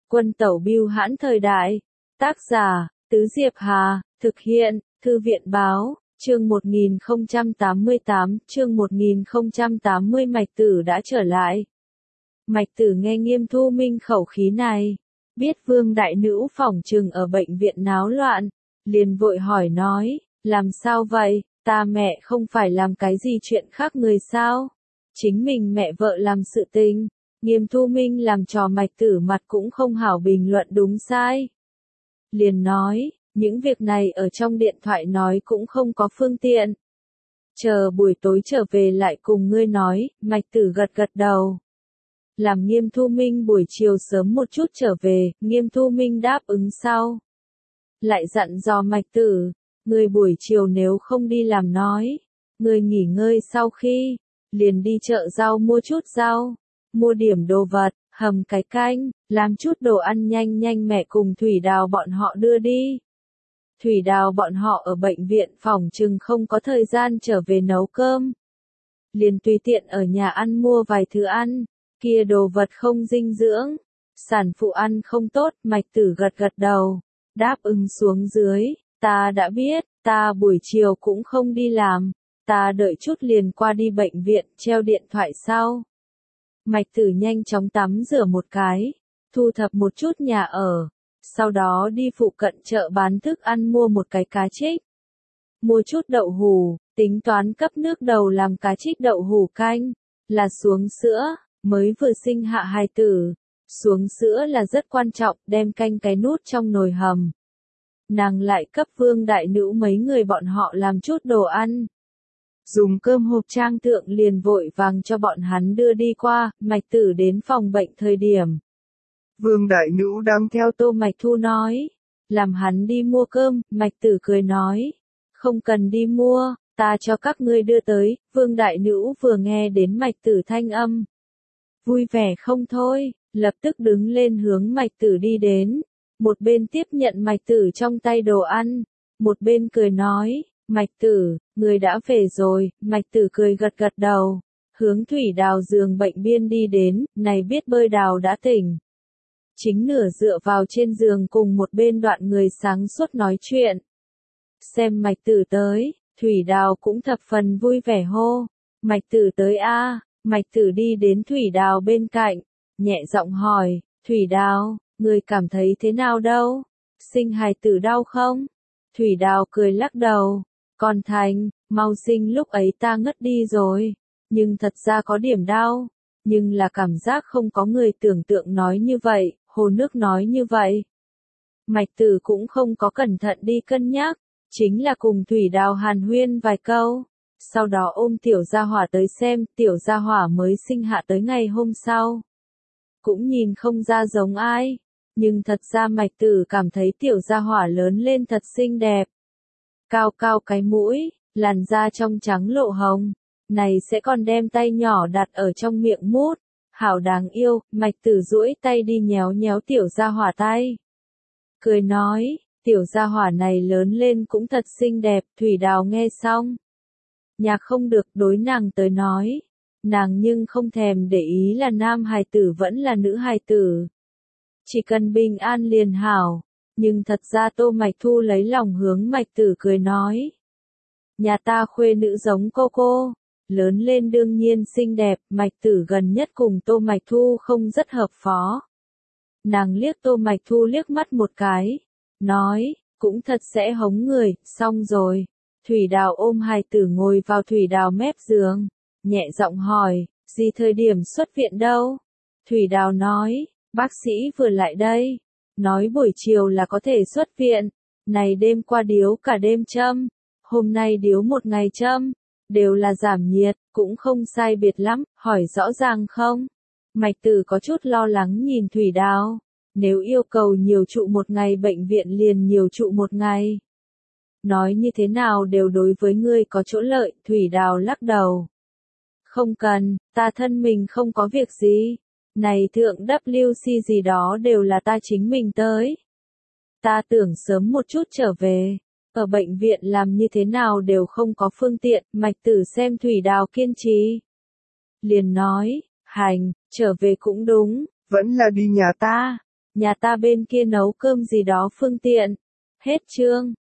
Quân tẩu bưu hãn thời đại. Tác giả, Tứ Diệp Hà, thực hiện, Thư viện báo, chương 1088, Mạch Tử đã trở lại. Mạch Tử nghe Nghiêm Thu Minh khẩu khí này, biết Vương đại nữ phỏng chừng ở bệnh viện náo loạn, liền vội hỏi nói, làm sao vậy, ta mẹ không phải làm cái gì chuyện khác người sao? Chính mình mẹ vợ làm sự tình. Nghiêm Thu Minh làm trò Mạch Tử mặt cũng không hảo bình luận đúng sai. Liền nói, những việc này ở trong điện thoại nói cũng không có phương tiện. Chờ buổi tối trở về lại cùng ngươi nói, Mạch Tử gật gật đầu. Làm Nghiêm Thu Minh buổi chiều sớm một chút trở về, Nghiêm Thu Minh đáp ứng sau. Lại dặn dò Mạch Tử, ngươi buổi chiều nếu không đi làm nói, ngươi nghỉ ngơi sau khi, liền đi chợ rau mua chút rau. Mua điểm đồ vật, hầm cái canh, làm chút đồ ăn nhanh nhanh mẹ cùng Thủy Đào bọn họ đưa đi. Thủy Đào bọn họ ở bệnh viện phòng chừng không có thời gian trở về nấu cơm. Liền tùy tiện ở nhà ăn mua vài thứ ăn, kia đồ vật không dinh dưỡng, sản phụ ăn không tốt, Mạch Tử gật gật đầu, đáp ứng xuống dưới, ta đã biết, ta buổi chiều cũng không đi làm, ta đợi chút liền qua đi bệnh viện treo điện thoại sau. Mạch Tử nhanh chóng tắm rửa một cái, thu thập một chút nhà ở, sau đó đi phụ cận chợ bán thức ăn mua một cái cá trích. Mua chút đậu hù, tính toán cấp nước đầu làm cá trích đậu hù canh, là xuống sữa, mới vừa sinh hạ hài tử. Xuống sữa là rất quan trọng, đem canh cái nút trong nồi hầm. Nàng lại cấp Vương đại nữ mấy người bọn họ làm chút đồ ăn. Dùng cơm hộp trang thượng liền vội vàng cho bọn hắn đưa đi qua, Mạch Tử đến phòng bệnh thời điểm. Vương đại nữ đang theo Tô Mạch Thu nói, làm hắn đi mua cơm, Mạch Tử cười nói, không cần đi mua, ta cho các ngươi đưa tới. Vương đại nữ vừa nghe đến Mạch Tử thanh âm, vui vẻ không thôi, lập tức đứng lên hướng Mạch Tử đi đến, một bên tiếp nhận Mạch Tử trong tay đồ ăn, một bên cười nói, Mạch Tử, người đã về rồi. Mạch Tử cười gật gật đầu, hướng Thủy Đào giường bệnh biên đi đến, này biết bơi Đào đã tỉnh. Chính nửa dựa vào trên giường cùng một bên đoạn người sáng suốt nói chuyện. Xem Mạch Tử tới, Thủy Đào cũng thập phần vui vẻ hô, Mạch Tử tới a. Mạch Tử đi đến Thủy Đào bên cạnh, nhẹ giọng hỏi, Thủy Đào, người cảm thấy thế nào đâu? Sinh hài tử đau không? Thủy Đào cười lắc đầu, còn thành, mau sinh lúc ấy ta ngất đi rồi, nhưng thật ra có điểm đau, nhưng là cảm giác không có người tưởng tượng nói như vậy, hồ nước nói như vậy. Mạch Tử cũng không có cẩn thận đi cân nhắc, chính là cùng Thủy Đào hàn huyên vài câu, sau đó ôm Tiểu Gia Hỏa tới xem, Tiểu Gia Hỏa mới sinh hạ tới ngày hôm sau. Cũng nhìn không ra giống ai, nhưng thật ra Mạch Tử cảm thấy Tiểu Gia Hỏa lớn lên thật xinh đẹp. Cao cao cái mũi, làn da trong trắng lộ hồng, này sẽ còn đem tay nhỏ đặt ở trong miệng mút, hảo đáng yêu. Mạch Tử duỗi tay đi nhéo nhéo Tiểu Gia Hỏa tay. Cười nói, Tiểu Gia Hỏa này lớn lên cũng thật xinh đẹp. Thủy Đào nghe xong, nhạc không được, đối nàng tới nói, nàng nhưng không thèm để ý là nam hài tử vẫn là nữ hài tử. Chỉ cần bình an liền hảo. Nhưng thật ra Tô Mạch Thu lấy lòng hướng Mạch Tử cười nói. Nhà ta khuê nữ giống cô, lớn lên đương nhiên xinh đẹp. Mạch Tử gần nhất cùng Tô Mạch Thu không rất hợp phó. Nàng liếc Tô Mạch Thu liếc mắt một cái, nói, cũng thật sẽ hống người. Xong rồi, Thủy Đào ôm hài tử ngồi vào Thủy Đào mép giường, nhẹ giọng hỏi, gì thời điểm xuất viện đâu? Thủy Đào nói, bác sĩ vừa lại đây, nói buổi chiều là có thể xuất viện, này đêm qua điếu cả đêm châm, hôm nay điếu một ngày châm, đều là giảm nhiệt, cũng không sai biệt lắm, hỏi rõ ràng không? Mạch Tử có chút lo lắng nhìn Thủy Đào, nếu yêu cầu nhiều trụ một ngày bệnh viện liền nhiều trụ một ngày. Nói như thế nào đều đối với ngươi có chỗ lợi. Thủy Đào lắc đầu. Không cần, ta thân mình không có việc gì. Này thượng WC gì đó đều là ta chính mình tới. Ta tưởng sớm một chút trở về. Ở bệnh viện làm như thế nào đều không có phương tiện. Mạch Tử xem Thủy Đào kiên trì, liền nói, hành, trở về cũng đúng, vẫn là đi nhà ta. nhà ta bên kia nấu cơm gì đó phương tiện. Hết chương.